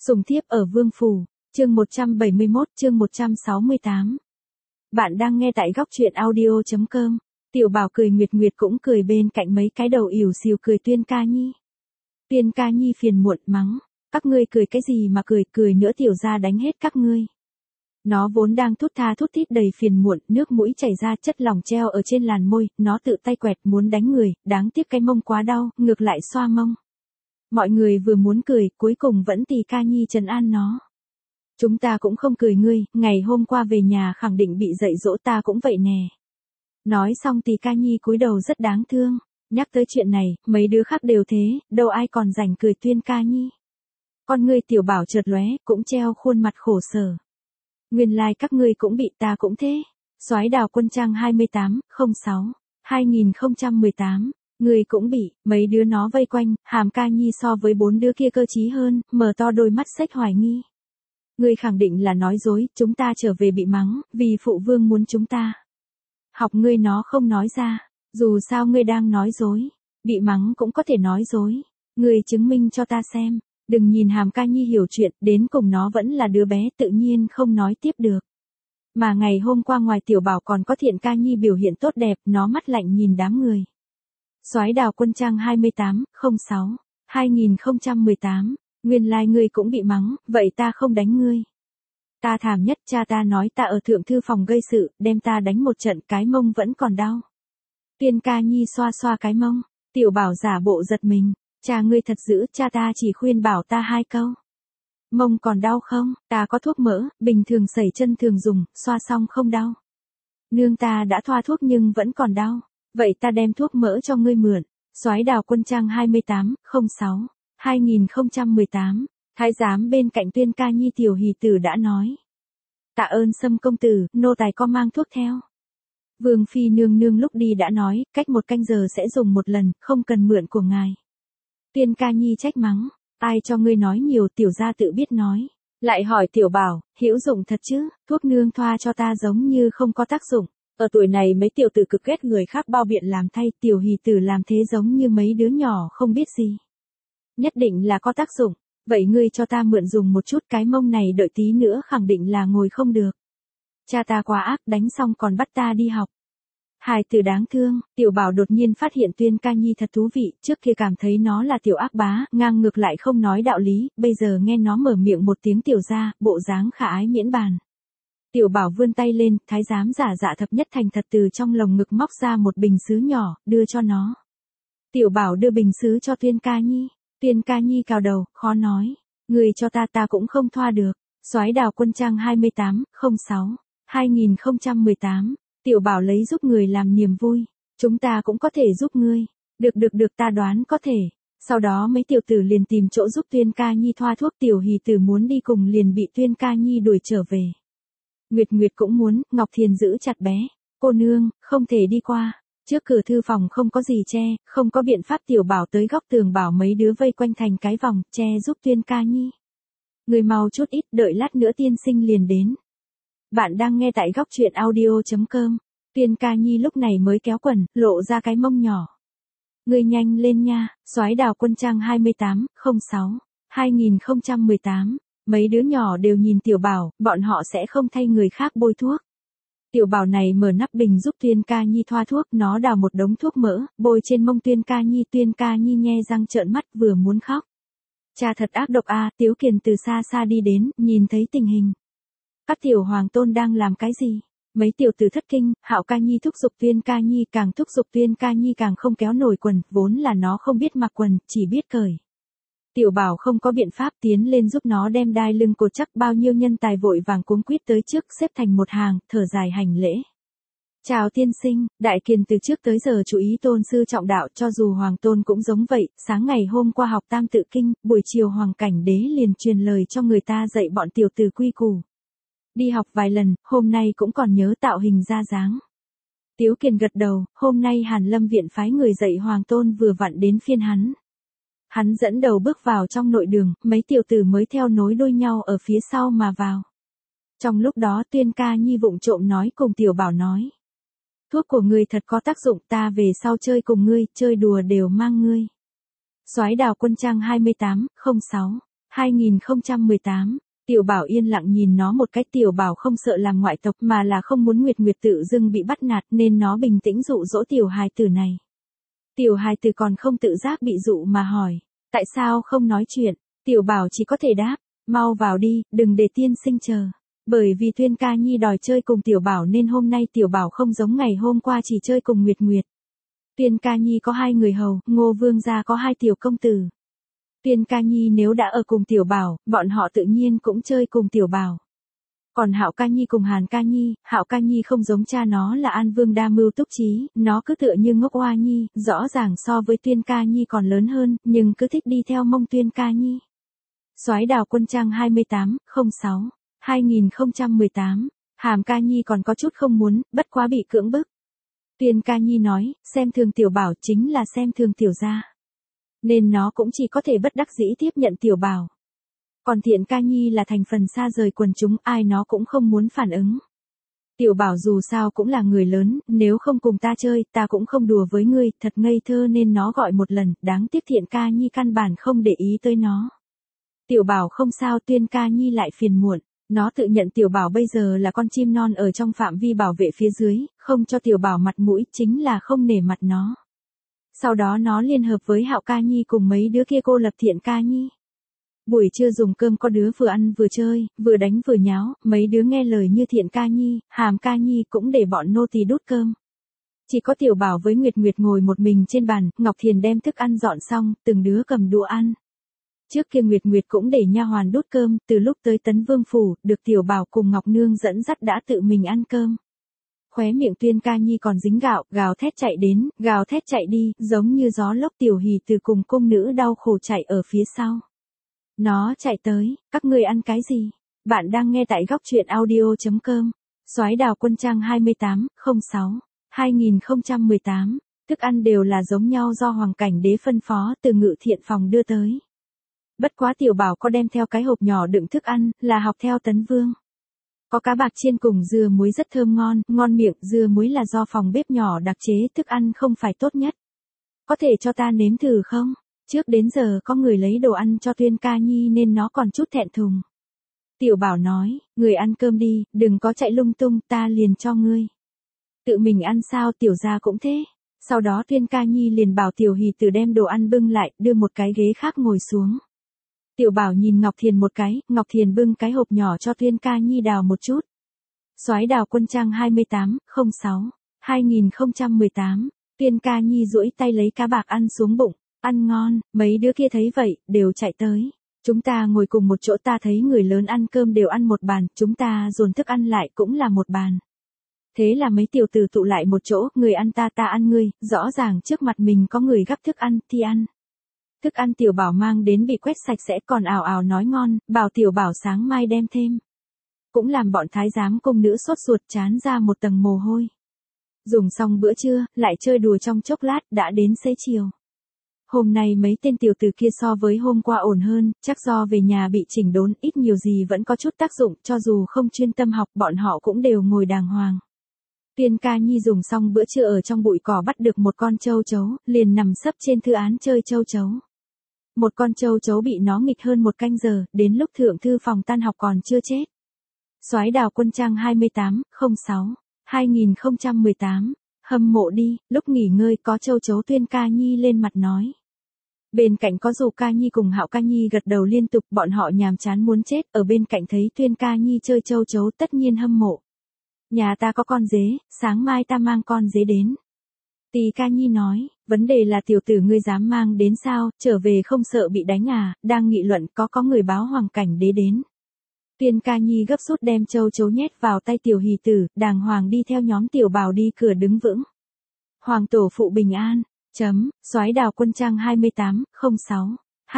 Sùng thiếp ở Vương Phủ, chương 171, chương 168. Bạn đang nghe tại góc truyện audio.com. Tiểu Bảo cười nguyệt nguyệt cũng cười bên cạnh mấy cái đầu ỉu xìu cười Tuyên Ca Nhi. Tuyên Ca Nhi phiền muộn mắng, các ngươi cười cái gì mà cười nữa tiểu gia đánh hết các ngươi. Nó vốn đang thút tha thút thít đầy phiền muộn, nước mũi chảy ra chất lỏng treo ở trên làn môi, nó tự tay quẹt muốn đánh người, đáng tiếc cái mông quá đau, ngược lại xoa mông. Mọi người vừa muốn cười, cuối cùng vẫn tì Ca Nhi trấn an nó. Chúng ta cũng không cười ngươi, ngày hôm qua về nhà khẳng định bị dạy dỗ ta cũng vậy nè. Nói xong tì Ca Nhi cúi đầu rất đáng thương, nhắc tới chuyện này, mấy đứa khác đều thế, đâu ai còn rảnh cười Tuyên Ca Nhi. Con ngươi Tiểu Bảo chợt lóe, cũng treo khuôn mặt khổ sở. Nguyên lai các ngươi cũng bị ta cũng thế. Soái Đào Quân Trang 28/06/2018. Người cũng bị, mấy đứa nó vây quanh, Hàm Ca Nhi so với 4 đứa kia cơ trí hơn, mở to đôi mắt xếch hoài nghi. Ngươi khẳng định là nói dối, chúng ta trở về bị mắng, vì phụ vương muốn chúng ta. Học ngươi nó không nói ra, dù sao ngươi đang nói dối, bị mắng cũng có thể nói dối. Ngươi chứng minh cho ta xem, đừng nhìn Hàm Ca Nhi hiểu chuyện, đến cùng nó vẫn là đứa bé tự nhiên không nói tiếp được. Mà ngày hôm qua ngoài Tiểu Bảo còn có Thiện Ca Nhi biểu hiện tốt đẹp, nó mắt lạnh nhìn đám người. Soái Đào Quân Trang 28/06/2018. Nguyên lai ngươi cũng bị mắng, vậy ta không đánh ngươi. Ta thảm nhất, cha ta nói ta ở thượng thư phòng gây sự, đem ta đánh một trận, cái mông vẫn còn đau. Tuyên Ca Nhi xoa xoa cái mông, Tiểu Bảo giả bộ giật mình, cha ngươi thật dữ, cha ta chỉ khuyên bảo ta 2 câu. Mông còn đau không, ta có thuốc mỡ, bình thường sẩy chân thường dùng, xoa xong không đau. Nương ta đã thoa thuốc nhưng vẫn còn đau. Vậy ta đem thuốc mỡ cho ngươi mượn. Soái Đào Quân Trang 28/06/2018. Thái giám bên cạnh Tuyên Ca Nhi Tiểu Hỷ Tử đã nói. Tạ ơn Sâm công tử, nô tài có mang thuốc theo. Vương phi nương nương lúc đi đã nói, cách 1 canh giờ sẽ dùng 1 lần, không cần mượn của ngài. Tuyên Ca Nhi trách mắng, ai cho ngươi nói nhiều, tiểu gia tự biết nói. Lại hỏi Tiểu Bảo, hữu dụng thật chứ, thuốc nương thoa cho ta giống như không có tác dụng. Ở tuổi này mấy tiểu tử cực ghét người khác bao biện làm thay, Tiểu Hỷ Tử làm thế giống như mấy đứa nhỏ không biết gì. Nhất định là có tác dụng, vậy ngươi cho ta mượn dùng một chút, cái mông này đợi tí nữa khẳng định là ngồi không được. Cha ta quá ác, đánh xong còn bắt ta đi học. Hài tử đáng thương. Tiểu Bảo đột nhiên phát hiện Tuyên Ca Nhi thật thú vị, trước kia cảm thấy nó là tiểu ác bá, ngang ngược lại không nói đạo lý, bây giờ nghe nó mở miệng một tiếng tiểu gia, bộ dáng khả ái miễn bàn. Tiểu Bảo vươn tay lên, thái giám giả dạ thập nhất thành thật từ trong lồng ngực móc ra một bình sứ nhỏ, đưa cho nó. Tiểu Bảo đưa bình sứ cho Tuyên Ca Nhi. Tuyên Ca Nhi cào đầu, khó nói. Người cho ta cũng không thoa được. Soái Đào Quân Trang 28/06/2018. Tiểu Bảo lấy giúp người làm niềm vui. Chúng ta cũng có thể giúp ngươi. Được ta đoán có thể. Sau đó mấy tiểu tử liền tìm chỗ giúp Tuyên Ca Nhi thoa thuốc, Tiểu Hỷ Tử muốn đi cùng liền bị Tuyên Ca Nhi đuổi trở về. Nguyệt Nguyệt cũng muốn, Ngọc Thiền giữ chặt bé. Cô nương, không thể đi qua. Trước cửa thư phòng không có gì che, không có biện pháp. Tiểu Bảo tới góc tường bảo mấy đứa vây quanh thành cái vòng, che giúp Tuyên Ca Nhi. Người mau chút ít, đợi lát nữa tiên sinh liền đến. Bạn đang nghe tại góc truyện audio.com. Tuyên Ca Nhi lúc này mới kéo quần, lộ ra cái mông nhỏ. Người nhanh lên nha. Soái Đào Quân Trang 28/06/2018. Mấy đứa nhỏ đều nhìn Tiểu Bảo, bọn họ sẽ không thay người khác bôi thuốc. Tiểu Bảo này mở nắp bình giúp Tuyên Ca Nhi thoa thuốc, nó đào một đống thuốc mỡ, bôi trên mông Tuyên Ca Nhi. Tuyên Ca Nhi nhe răng trợn mắt vừa muốn khóc. Cha thật ác độc a. Tiếu Kiền từ xa xa đi đến, nhìn thấy tình hình. Các tiểu hoàng tôn đang làm cái gì? Mấy tiểu tử thất kinh, Hạo Ca Nhi thúc giục Tuyên Ca Nhi, càng thúc giục Tuyên Ca Nhi càng không kéo nổi quần, vốn là nó không biết mặc quần, chỉ biết cởi. Tiểu Bảo không có biện pháp tiến lên giúp nó đem đai lưng cột chắc, bao nhiêu nhân tài vội vàng cuống quýt tới trước, xếp thành một hàng, thở dài hành lễ. Chào tiên sinh, Đại Kiền từ trước tới giờ chú ý tôn sư trọng đạo, cho dù hoàng tôn cũng giống vậy, sáng ngày hôm qua học Tam Tự Kinh, buổi chiều Hoàng Cảnh Đế liền truyền lời cho người ta dạy bọn tiểu tử quy củ. Đi học vài lần, hôm nay cũng còn nhớ tạo hình ra dáng. Tiếu Kiền gật đầu, hôm nay Hàn Lâm viện phái người dạy hoàng tôn vừa vặn đến phiên hắn. Hắn dẫn đầu bước vào trong nội đường, mấy tiểu tử mới theo nối đuôi nhau ở phía sau mà vào. Trong lúc đó Tuyên Ca Nhi vụng trộm nói cùng Tiểu Bảo nói. Thuốc của ngươi thật có tác dụng, ta về sau chơi cùng ngươi, chơi đùa đều mang ngươi. Soái Đào Quân Trang 28/06 2018, Tiểu Bảo yên lặng nhìn nó một cái. Tiểu Bảo không sợ làm ngoại tộc mà là không muốn Nguyệt Nguyệt tự dưng bị bắt nạt nên nó bình tĩnh dụ dỗ tiểu hài tử này. Tiểu hài tử còn không tự giác bị dụ mà hỏi, tại sao không nói chuyện? Tiểu Bảo chỉ có thể đáp, mau vào đi, đừng để tiên sinh chờ. Bởi vì Tuyên Ca Nhi đòi chơi cùng Tiểu Bảo nên hôm nay Tiểu Bảo không giống ngày hôm qua chỉ chơi cùng Nguyệt Nguyệt. Tuyên Ca Nhi có 2 người hầu, Ngô Vương gia có 2 tiểu công tử. Tuyên Ca Nhi nếu đã ở cùng Tiểu Bảo, bọn họ tự nhiên cũng chơi cùng Tiểu Bảo. Còn Hạo Ca Nhi cùng Hàn Ca Nhi, Hạo Ca Nhi không giống cha nó là An Vương đa mưu túc trí, nó cứ tựa như ngốc oa nhi, rõ ràng so với Tuyên Ca Nhi còn lớn hơn, nhưng cứ thích đi theo mông Tuyên Ca Nhi. Soái Đào Quân Trang 28/06, 2018, Hàm Ca Nhi còn có chút không muốn, bất quá bị cưỡng bức. Tuyên Ca Nhi nói, xem thường Tiểu Bảo chính là xem thường Tiểu gia. Nên nó cũng chỉ có thể bất đắc dĩ tiếp nhận Tiểu Bảo. Còn Thiện Ca Nhi là thành phần xa rời quần chúng, ai nó cũng không muốn phản ứng. Tiểu Bảo dù sao cũng là người lớn, nếu không cùng ta chơi, ta cũng không đùa với ngươi, thật ngây thơ nên nó gọi một lần, đáng tiếc Thiện Ca Nhi căn bản không để ý tới nó. Tiểu Bảo không sao, Tuyên Ca Nhi lại phiền muộn. Nó tự nhận Tiểu Bảo bây giờ là con chim non ở trong phạm vi bảo vệ phía dưới, không cho Tiểu Bảo mặt mũi chính là không nể mặt nó. Sau đó nó liên hợp với Hạo Ca Nhi cùng mấy đứa kia cô lập Thiện Ca Nhi. Buổi trưa dùng cơm có đứa vừa ăn vừa chơi, vừa đánh vừa nháo, mấy đứa nghe lời như Thiện Ca Nhi, Hàm Ca Nhi cũng để bọn nô tỳ đút cơm. Chỉ có Tiểu Bảo với Nguyệt Nguyệt ngồi một mình trên bàn, Ngọc Thiền đem thức ăn dọn xong, từng đứa cầm đũa ăn. Trước kia Nguyệt Nguyệt cũng để nha hoàn đút cơm, từ lúc tới Tấn Vương phủ, được Tiểu Bảo cùng Ngọc Nương dẫn dắt đã tự mình ăn cơm. Khóe miệng Tuyên Ca Nhi còn dính gạo, gào thét chạy đến, gào thét chạy đi, giống như gió lốc. Tiểu Hỷ từ cùng cung nữ đau khổ chạy ở phía sau. Nó chạy tới, các ngươi ăn cái gì? Bạn đang nghe tại góc truyện audio.com. Soái Đào Quân Trang 28/06, 2018, thức ăn đều là giống nhau do Hoàng Cảnh Đế phân phó từ Ngự Thiện phòng đưa tới. Bất quá Tiểu Bảo có đem theo cái hộp nhỏ đựng thức ăn, là học theo Tấn Vương. Có cá bạc chiên cùng dưa muối rất thơm ngon, ngon miệng, dưa muối là do phòng bếp nhỏ đặc chế, thức ăn không phải tốt nhất. Có thể cho ta nếm thử không? Trước đến giờ có người lấy đồ ăn cho Tuyên Ca Nhi nên nó còn chút thẹn thùng. Tiểu Bảo nói, người ăn cơm đi, đừng có chạy lung tung, ta liền cho ngươi. Tự mình ăn sao? Tiểu gia cũng thế. Sau đó Tuyên Ca Nhi liền bảo Tiểu Hỷ Tử đem đồ ăn bưng lại, đưa một cái ghế khác ngồi xuống. Tiểu Bảo nhìn Ngọc Thiền một cái, Ngọc Thiền bưng cái hộp nhỏ cho Tuyên Ca Nhi đào một chút. Soái Đào Quân Trang 28/06, 2018, Tuyên Ca Nhi duỗi tay lấy cá bạc ăn xuống bụng, ăn ngon, mấy đứa kia thấy vậy, đều chạy tới. Chúng ta ngồi cùng một chỗ, ta thấy người lớn ăn cơm đều ăn một bàn, chúng ta dồn thức ăn lại cũng là một bàn. Thế là mấy tiểu tử tụ lại một chỗ, người ăn ta, ta ăn ngươi, rõ ràng trước mặt mình có người gắp thức ăn, thì ăn. Thức ăn Tiểu Bảo mang đến bị quét sạch sẽ, còn ào ào nói ngon, bảo Tiểu Bảo sáng mai đem thêm. Cũng làm bọn thái giám cung nữ sốt ruột, trán ra một tầng mồ hôi. Dùng xong bữa trưa, lại chơi đùa trong chốc lát, đã đến xế chiều. Hôm nay mấy tên tiểu tử kia so với hôm qua ổn hơn, chắc do về nhà bị chỉnh đốn, ít nhiều gì vẫn có chút tác dụng, cho dù không chuyên tâm học, bọn họ cũng đều ngồi đàng hoàng. Tuyên Ca Nhi dùng xong bữa trưa ở trong bụi cỏ bắt được một con châu chấu, liền nằm sấp trên thư án chơi châu chấu. Một con châu chấu bị nó nghịch hơn 1 canh giờ, đến lúc thượng thư phòng tan học còn chưa chết. Soái Đào Quân Trang 28/06, 2018, hâm mộ đi, lúc nghỉ ngơi có châu chấu. Tuyên Ca Nhi lên mặt nói. Bên cạnh có Dù Ca Nhi cùng Hạo Ca Nhi gật đầu liên tục, bọn họ nhàm chán muốn chết, ở bên cạnh thấy Tuyên Ca Nhi chơi châu chấu tất nhiên hâm mộ. Nhà ta có con dế, sáng mai ta mang con dế đến. Tỳ Ca Nhi nói, vấn đề là tiểu tử ngươi dám mang đến sao, trở về không sợ bị đánh à, đang nghị luận có người báo Hoàng Cảnh Đế đến. Tuyên Ca Nhi gấp rút đem châu chấu nhét vào tay Tiểu Hỷ Tử, đàng hoàng đi theo nhóm Tiểu Bảo đi cửa đứng vững. Hoàng tổ phụ bình an. Soái Đào Quân Trang 28/06,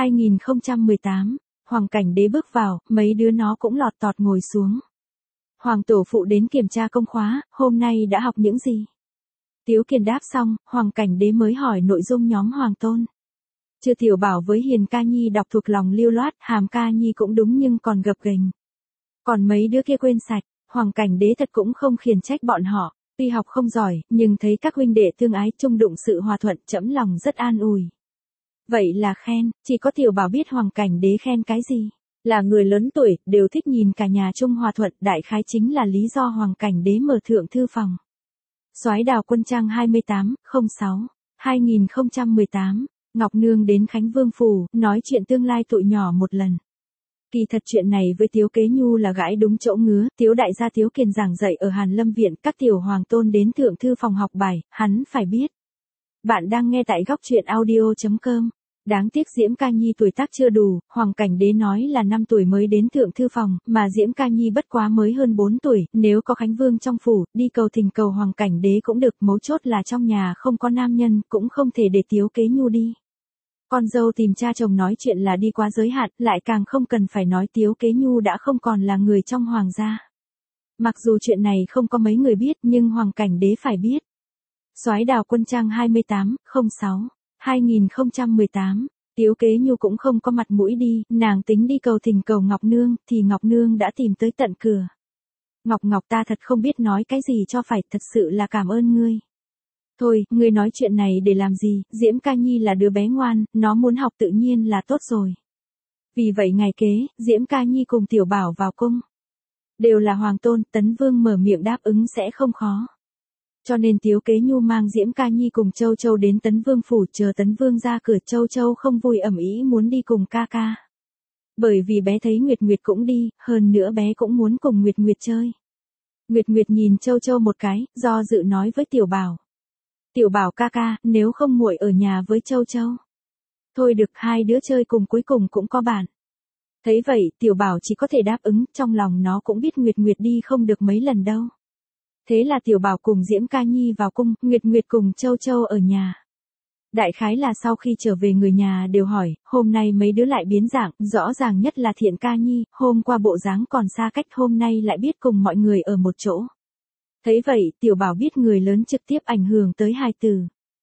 2018, Hoàng Cảnh Đế bước vào, mấy đứa nó cũng lọt tọt ngồi xuống. Hoàng tổ phụ đến kiểm tra công khóa, hôm nay đã học những gì? Tiếu Kiền đáp xong, Hoàng Cảnh Đế mới hỏi nội dung nhóm Hoàng tôn. Chưa. Tiểu Bảo với Hiền Ca Nhi đọc thuộc lòng lưu loát, Hàm Ca Nhi cũng đúng nhưng còn gập ghềnh. Còn mấy đứa kia quên sạch, Hoàng Cảnh Đế thật cũng không khiển trách bọn họ. Tuy học không giỏi, nhưng thấy các huynh đệ tương ái chung đụng sự hòa thuận, trẫm lòng rất an ủi. Vậy là khen, chỉ có tiểu bảo biết Hoàng Cảnh Đế khen cái gì. Là người lớn tuổi, đều thích nhìn cả nhà chung hòa thuận, đại khái chính là lý do Hoàng Cảnh Đế mở thượng thư phòng. Soái Đào Quân trang 28/06/2018, Ngọc Nương đến Khánh Vương Phủ, nói chuyện tương lai tụi nhỏ một lần. Kỳ thật chuyện này với Tiếu Kế Nhu là gãi đúng chỗ ngứa, Tiếu đại gia Tiếu Kiền giảng dạy ở Hàn Lâm Viện, các tiểu hoàng tôn đến thượng thư phòng học bài, hắn phải biết. Bạn đang nghe tại góc truyện audio.com. Đáng tiếc Diễm Ca Nhi tuổi tác chưa đủ, Hoàng Cảnh Đế nói là 5 tuổi mới đến thượng thư phòng, mà Diễm Ca Nhi bất quá mới hơn 4 tuổi, nếu có Khánh Vương trong phủ, đi cầu thỉnh cầu Hoàng Cảnh Đế cũng được, mấu chốt là trong nhà không có nam nhân, cũng không thể để Tiếu Kế Nhu đi. Con dâu tìm cha chồng nói chuyện là đi quá giới hạn, lại càng không cần phải nói Tiếu Kế Nhu đã không còn là người trong hoàng gia. Mặc dù chuyện này không có mấy người biết, nhưng Hoàng Cảnh Đế phải biết. Soái Đào Quân trang 28/06/2018, Tiếu Kế Nhu cũng không có mặt mũi đi, nàng tính đi cầu thỉnh cầu Ngọc Nương, thì Ngọc Nương đã tìm tới tận cửa. Ngọc ta thật không biết nói cái gì cho phải, thật sự là cảm ơn ngươi. Thôi, ngươi nói chuyện này để làm gì, Diễm Ca Nhi là đứa bé ngoan, nó muốn học tự nhiên là tốt rồi. Vì vậy ngày kế, Diễm Ca Nhi cùng Tiểu Bảo vào cung. Đều là hoàng tôn, Tấn Vương mở miệng đáp ứng sẽ không khó. Cho nên Tiếu Kế Nhu mang Diễm Ca Nhi cùng Châu Châu đến Tấn Vương phủ, chờ Tấn Vương ra cửa, Châu Châu không vui ầm ĩ muốn đi cùng ca ca. Bởi vì bé thấy Nguyệt Nguyệt cũng đi, hơn nữa bé cũng muốn cùng Nguyệt Nguyệt chơi. Nguyệt Nguyệt nhìn Châu Châu một cái, do dự nói với Tiểu Bảo. Tiểu Bảo ca ca, nếu không muội ở nhà với Châu Châu. Thôi được, hai đứa chơi cùng cuối cùng cũng có bạn. Thấy vậy, Tiểu Bảo chỉ có thể đáp ứng, trong lòng nó cũng biết Nguyệt Nguyệt đi không được mấy lần đâu. Thế là Tiểu Bảo cùng Diễm Ca Nhi vào cung, Nguyệt Nguyệt cùng Châu Châu ở nhà. Đại khái là sau khi trở về người nhà đều hỏi, hôm nay mấy đứa lại biến dạng, rõ ràng nhất là Thiện Ca Nhi, hôm qua bộ dáng còn xa cách, hôm nay lại biết cùng mọi người ở một chỗ. Thấy vậy, Tiểu Bảo biết người lớn trực tiếp ảnh hưởng tới hai từ.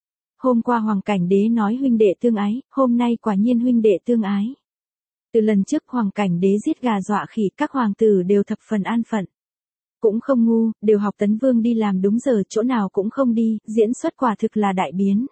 Hôm qua Hoàng Cảnh Đế nói huynh đệ tương ái, hôm nay quả nhiên huynh đệ tương ái. Từ lần trước Hoàng Cảnh Đế giết gà dọa khỉ, các hoàng tử đều thập phần an phận. Cũng không ngu, đều học Tấn Vương đi làm đúng giờ, chỗ nào cũng không đi, diễn xuất quả thực là đại biến.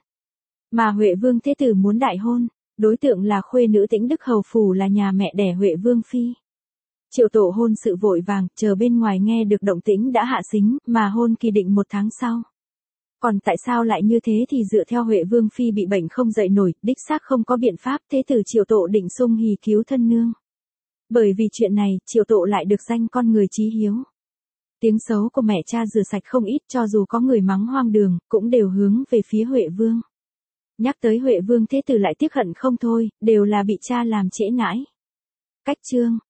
Mà Huệ Vương Thế Tử muốn đại hôn, đối tượng là khuê nữ Tĩnh Đức Hầu Phủ, là nhà mẹ đẻ Huệ Vương Phi. Triệu tổ hôn sự vội vàng, chờ bên ngoài nghe được động tĩnh đã hạ sính, mà hôn kỳ định 1 tháng sau. Còn tại sao lại như thế thì dựa theo Huệ Vương Phi bị bệnh không dậy nổi, đích xác không có biện pháp, Thế Tử Triệu Tổ định sung hỉ cứu thân nương. Bởi vì chuyện này, Triệu Tổ lại được danh con người chí hiếu. Tiếng xấu của mẹ cha rửa sạch không ít, cho dù có người mắng hoang đường, cũng đều hướng về phía Huệ Vương. Nhắc tới Huệ Vương Thế Tử lại tiếc hận không thôi, đều là bị cha làm trễ nãi. Cách chương